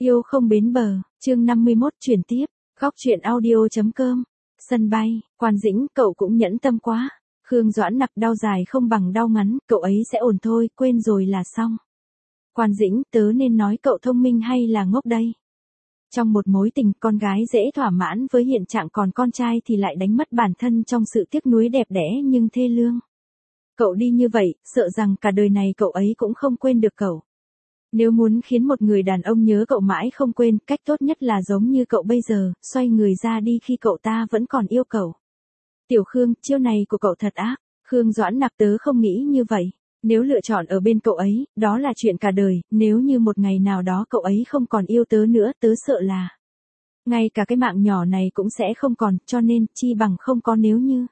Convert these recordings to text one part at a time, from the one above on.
Yêu không bến bờ, chương 51 chuyển tiếp, góc truyện audio.com. Sân bay, Quan Dĩnh, cậu cũng nhẫn tâm quá. Khương Doãn Nặc, đau dài không bằng đau ngắn, cậu ấy sẽ ổn thôi, quên rồi là xong. Quan Dĩnh, tớ nên nói cậu thông minh hay là ngốc đây? Trong một mối tình, con gái dễ thỏa mãn với hiện trạng, còn con trai thì lại đánh mất bản thân trong sự tiếc nuối đẹp đẽ nhưng thê lương. Cậu đi như vậy, sợ rằng cả đời này cậu ấy cũng không quên được cậu. Nếu muốn khiến một người đàn ông nhớ cậu mãi không quên, cách tốt nhất là giống như cậu bây giờ, xoay người ra đi khi cậu ta vẫn còn yêu cậu. Tiểu Khương, chiêu này của cậu thật ác. Khương Doãn Nặc, tớ không nghĩ như vậy. Nếu lựa chọn ở bên cậu ấy, đó là chuyện cả đời, nếu như một ngày nào đó cậu ấy không còn yêu tớ nữa, tớ sợ là ngay cả cái mạng nhỏ này cũng sẽ không còn, cho nên, chi bằng không có nếu như.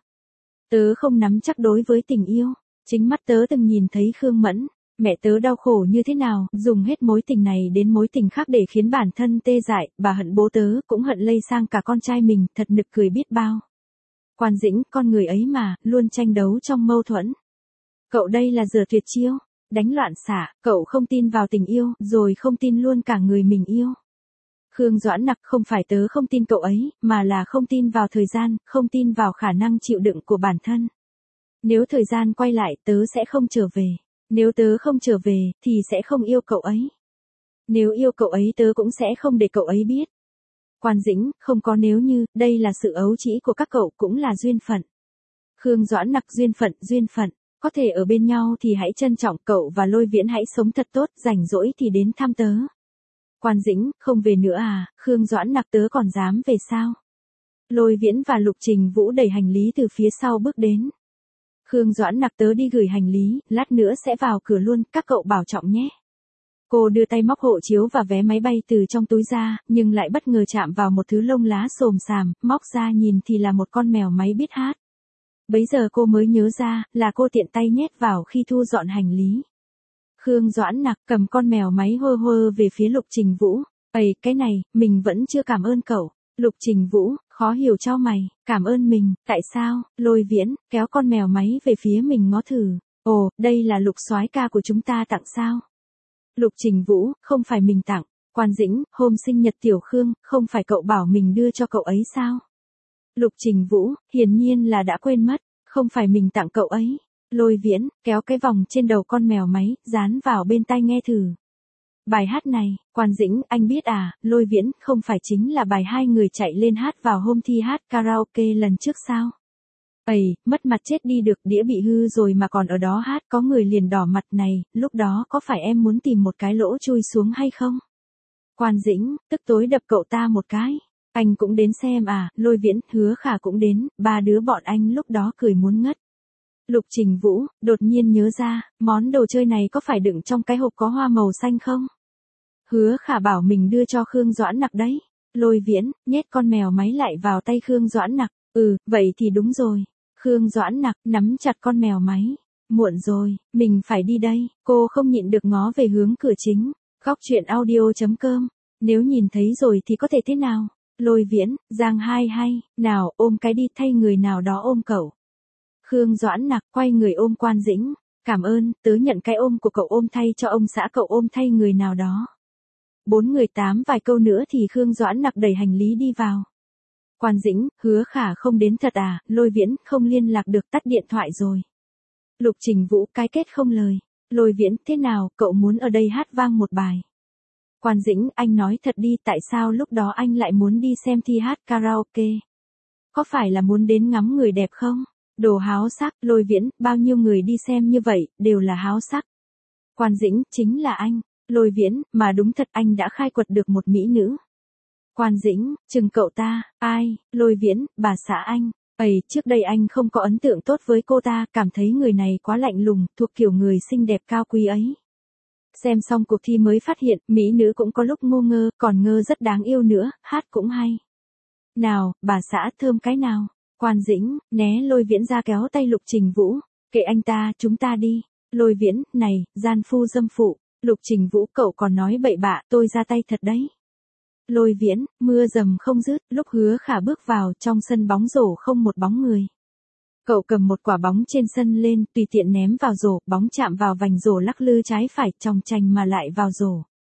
Tớ không nắm chắc đối với tình yêu. Chính mắt tớ từng nhìn thấy Khương Mẫn, mẹ tớ đau khổ như thế nào, dùng hết mối tình này đến mối tình khác để khiến bản thân tê dại, bà hận bố tớ, cũng hận lây sang cả con trai mình, thật nực cười biết bao. Quan Dĩnh, con người ấy mà, luôn tranh đấu trong mâu thuẫn. Cậu đây là giở tuyệt chiêu, đánh loạn xạ, cậu không tin vào tình yêu, rồi không tin luôn cả người mình yêu. Khương Doãn Nặc, không phải tớ không tin cậu ấy, mà là không tin vào thời gian, không tin vào khả năng chịu đựng của bản thân. Nếu thời gian quay lại, tớ sẽ không trở về. Nếu tớ không trở về, thì sẽ không yêu cậu ấy. Nếu yêu cậu ấy, tớ cũng sẽ không để cậu ấy biết. Quan Dĩnh, không có nếu như, đây là sự ấu trĩ của các cậu, cũng là duyên phận. Khương Doãn Nặc, duyên phận. Có thể ở bên nhau thì hãy trân trọng, cậu và Lôi Viễn hãy sống thật tốt, rảnh rỗi thì đến thăm tớ. Quan Dĩnh, không về nữa à? Khương Doãn Nặc, tớ còn dám về sao? Lôi Viễn và Lục Trình Vũ đẩy hành lý từ phía sau bước đến. Khương Doãn Nặc, tớ đi gửi hành lý, lát nữa sẽ vào cửa luôn, các cậu bảo trọng nhé. Cô đưa tay móc hộ chiếu và vé máy bay từ trong túi ra, nhưng lại bất ngờ chạm vào một thứ lông lá xồm xàm, móc ra nhìn thì là một con mèo máy biết hát. Bấy giờ cô mới nhớ ra, là cô tiện tay nhét vào khi thu dọn hành lý. Khương Doãn Nặc cầm con mèo máy hơ hơ về phía Lục Trình Vũ. Ây, cái này, mình vẫn chưa cảm ơn cậu. Lục Trình Vũ, khó hiểu chau mày, cảm ơn mình, tại sao? Lôi Viễn, kéo con mèo máy về phía mình ngó thử. Ồ, đây là Lục soái ca của chúng ta tặng sao? Lục Trình Vũ, không phải mình tặng. Quan Dĩnh, hôm sinh nhật Tiểu Khương, không phải cậu bảo mình đưa cho cậu ấy sao? Lục Trình Vũ, hiển nhiên là đã quên mất, không phải mình tặng cậu ấy. Lôi Viễn, kéo cái vòng trên đầu con mèo máy, dán vào bên tai nghe thử. Bài hát này, Quan Dĩnh, anh biết à? Lôi Viễn, không phải chính là bài hai người chạy lên hát vào hôm thi hát karaoke lần trước sao? Ây, mất mặt chết đi được, đĩa bị hư rồi mà còn ở đó hát, có người liền đỏ mặt này, lúc đó có phải em muốn tìm một cái lỗ chui xuống hay không? Quan Dĩnh, tức tối đập cậu ta một cái. Anh cũng đến xem à? Lôi Viễn, Hứa Khả cũng đến, ba đứa bọn anh lúc đó cười muốn ngất. Lục Trình Vũ, đột nhiên nhớ ra, món đồ chơi này có phải đựng trong cái hộp có hoa màu xanh không? Hứa Khả bảo mình đưa cho Khương Doãn Nặc đấy. Lôi Viễn, nhét con mèo máy lại vào tay Khương Doãn Nặc. Vậy thì đúng rồi. Khương Doãn Nặc, nắm chặt con mèo máy. Muộn rồi, mình phải đi đây. Cô không nhịn được ngó về hướng cửa chính. Góc truyện audio.com. Nếu nhìn thấy rồi thì có thể thế nào? Lôi Viễn, Giang hai hay, nào, ôm cái đi, thay người nào đó ôm cậu. Khương Doãn Nặc, quay người ôm Quan Dĩnh. Cảm ơn, tớ nhận cái ôm của cậu, ôm thay cho ông xã cậu, ôm thay người nào đó. Bốn người tám vài câu nữa thì Khương Doãn Nặc đẩy hành lý đi vào. Quan Dĩnh, Hứa Khả không đến thật à? Lôi Viễn, không liên lạc được, tắt điện thoại rồi. Lục Trình Vũ, cái kết không lời. Lôi Viễn, thế nào, cậu muốn ở đây hát vang một bài? Quan Dĩnh, anh nói thật đi, tại sao lúc đó anh lại muốn đi xem thi hát karaoke? Có phải là muốn đến ngắm người đẹp không? Đồ háo sắc. Lôi Viễn, bao nhiêu người đi xem như vậy, đều là háo sắc. Quan Dĩnh, chính là anh. Lôi Viễn, mà đúng thật, anh đã khai quật được một mỹ nữ. Quan Dĩnh, chừng cậu ta, ai? Lôi Viễn, bà xã anh. Ây, trước đây anh không có ấn tượng tốt với cô ta, cảm thấy người này quá lạnh lùng, thuộc kiểu người xinh đẹp cao quý ấy. Xem xong cuộc thi mới phát hiện, mỹ nữ cũng có lúc ngu ngơ, còn ngơ rất đáng yêu nữa, hát cũng hay. Nào, bà xã thơm cái nào? Quan Dĩnh, né Lôi Viễn ra kéo tay Lục Trình Vũ. Kệ anh ta, chúng ta đi. Lôi Viễn, này, gian phu dâm phụ. Lục Trình Vũ, cậu còn nói bậy bạ, tôi ra tay thật đấy. Lôi Viễn, mưa dầm không dứt, lúc Hứa Khả bước vào, trong sân bóng rổ không một bóng người. Cậu cầm một quả bóng trên sân lên, tùy tiện ném vào rổ, bóng chạm vào vành rổ lắc lư trái phải, chòng chành mà lại vào rổ.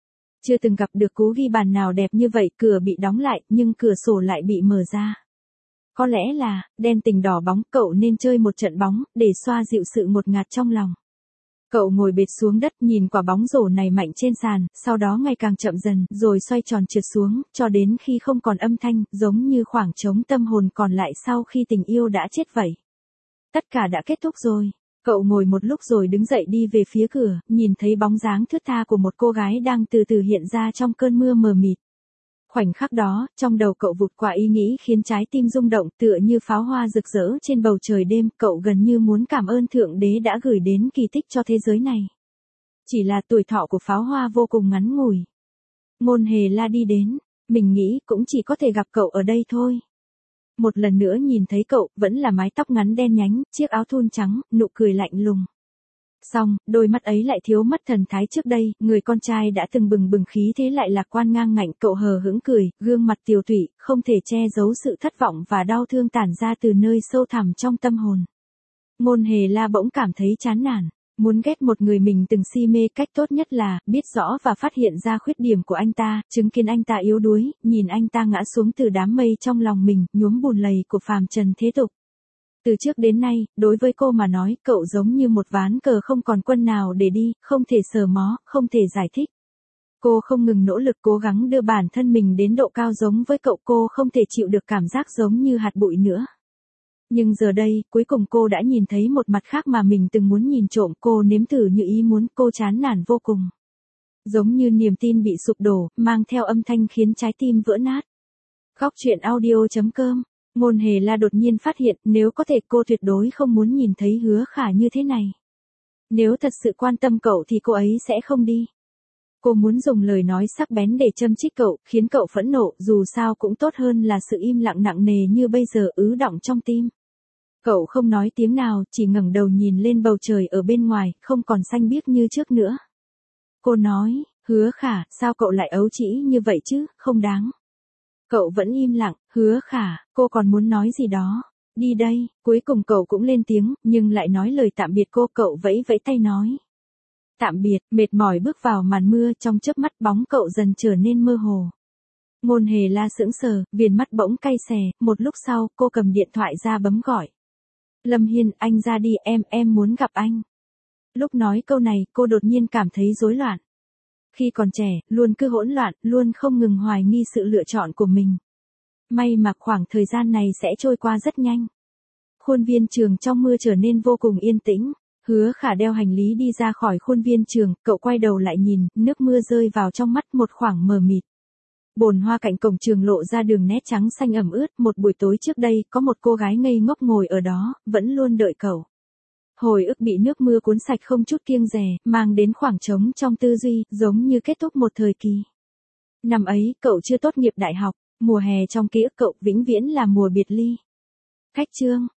Chưa từng gặp được cú ghi bàn nào đẹp như vậy, cửa bị đóng lại, nhưng cửa sổ lại bị mở ra. Có lẽ là, đen tình đỏ bóng, cậu nên chơi một trận bóng, để xoa dịu sự ngột ngạt trong lòng. Cậu ngồi bệt xuống đất nhìn quả bóng rổ này mạnh trên sàn, sau đó ngày càng chậm dần, rồi xoay tròn trượt xuống, cho đến khi không còn âm thanh, giống như khoảng trống tâm hồn còn lại sau khi tình yêu đã chết vậy. Tất cả đã kết thúc rồi. Cậu ngồi một lúc rồi đứng dậy đi về phía cửa, nhìn thấy bóng dáng thướt tha của một cô gái đang từ từ hiện ra trong cơn mưa mờ mịt. Khoảnh khắc đó, trong đầu cậu vụt qua ý nghĩ khiến trái tim rung động tựa như pháo hoa rực rỡ trên bầu trời đêm, cậu gần như muốn cảm ơn Thượng Đế đã gửi đến kỳ tích cho thế giới này. Chỉ là tuổi thọ của pháo hoa vô cùng ngắn ngủi. Ngôn Hề La đi đến, mình nghĩ cũng chỉ có thể gặp cậu ở đây thôi. Một lần nữa nhìn thấy cậu, vẫn là mái tóc ngắn đen nhánh, chiếc áo thun trắng, nụ cười lạnh lùng. Xong, đôi mắt ấy lại thiếu mất thần thái trước đây, người con trai đã từng bừng bừng khí thế lại lạc quan ngang ngạnh, cậu hờ hững cười, gương mặt tiều tụy, không thể che giấu sự thất vọng và đau thương tản ra từ nơi sâu thẳm trong tâm hồn. Ngôn Hề La bỗng cảm thấy chán nản, muốn ghét một người mình từng si mê, cách tốt nhất là, biết rõ và phát hiện ra khuyết điểm của anh ta, chứng kiến anh ta yếu đuối, nhìn anh ta ngã xuống từ đám mây trong lòng mình, nhuốm bùn lầy của phàm trần thế tục. Từ trước đến nay, đối với cô mà nói, cậu giống như một ván cờ không còn quân nào để đi, không thể sờ mó, không thể giải thích. Cô không ngừng nỗ lực cố gắng đưa bản thân mình đến độ cao giống với cậu, cô không thể chịu được cảm giác giống như hạt bụi nữa. Nhưng giờ đây, cuối cùng cô đã nhìn thấy một mặt khác mà mình từng muốn nhìn trộm, cô nếm thử như ý muốn, cô chán nản vô cùng. Giống như niềm tin bị sụp đổ, mang theo âm thanh khiến trái tim vỡ nát. Góc truyện audio.com. Ngôn Hề La đột nhiên phát hiện, nếu có thể cô tuyệt đối không muốn nhìn thấy Hứa Khả như thế này. Nếu thật sự quan tâm cậu thì cô ấy sẽ không đi. Cô muốn dùng lời nói sắc bén để châm chích cậu, khiến cậu phẫn nộ, dù sao cũng tốt hơn là sự im lặng nặng nề như bây giờ ứ đọng trong tim. Cậu không nói tiếng nào, chỉ ngẩng đầu nhìn lên bầu trời ở bên ngoài, không còn xanh biếc như trước nữa. Cô nói, Hứa Khả, sao cậu lại ấu trĩ như vậy chứ, không đáng. Cậu vẫn im lặng, Hứa Khả, cô còn muốn nói gì đó. Đi đây, cuối cùng cậu cũng lên tiếng, nhưng lại nói lời tạm biệt cô, cậu vẫy vẫy tay nói. Tạm biệt, mệt mỏi bước vào màn mưa, trong chớp mắt bóng cậu dần trở nên mơ hồ. Ngôn Hề La sững sờ, viền mắt bỗng cay xè, một lúc sau, cô cầm điện thoại ra bấm gọi. Lâm Hiên, anh ra đi, em muốn gặp anh. Lúc nói câu này, cô đột nhiên cảm thấy rối loạn. Khi còn trẻ, luôn cứ hỗn loạn, luôn không ngừng hoài nghi sự lựa chọn của mình. May mà khoảng thời gian này sẽ trôi qua rất nhanh. Khuôn viên trường trong mưa trở nên vô cùng yên tĩnh. Hứa Khả đeo hành lý đi ra khỏi khuôn viên trường, cậu quay đầu lại nhìn, nước mưa rơi vào trong mắt, một khoảng mờ mịt. Bồn hoa cạnh cổng trường lộ ra đường nét trắng xanh ẩm ướt, một buổi tối trước đây, có một cô gái ngây ngốc ngồi ở đó, vẫn luôn đợi cậu. Hồi ức bị nước mưa cuốn sạch không chút kiêng dè, mang đến khoảng trống trong tư duy, giống như kết thúc một thời kỳ. Năm ấy, cậu chưa tốt nghiệp đại học, mùa hè trong ký ức cậu vĩnh viễn là mùa biệt ly. Cách chương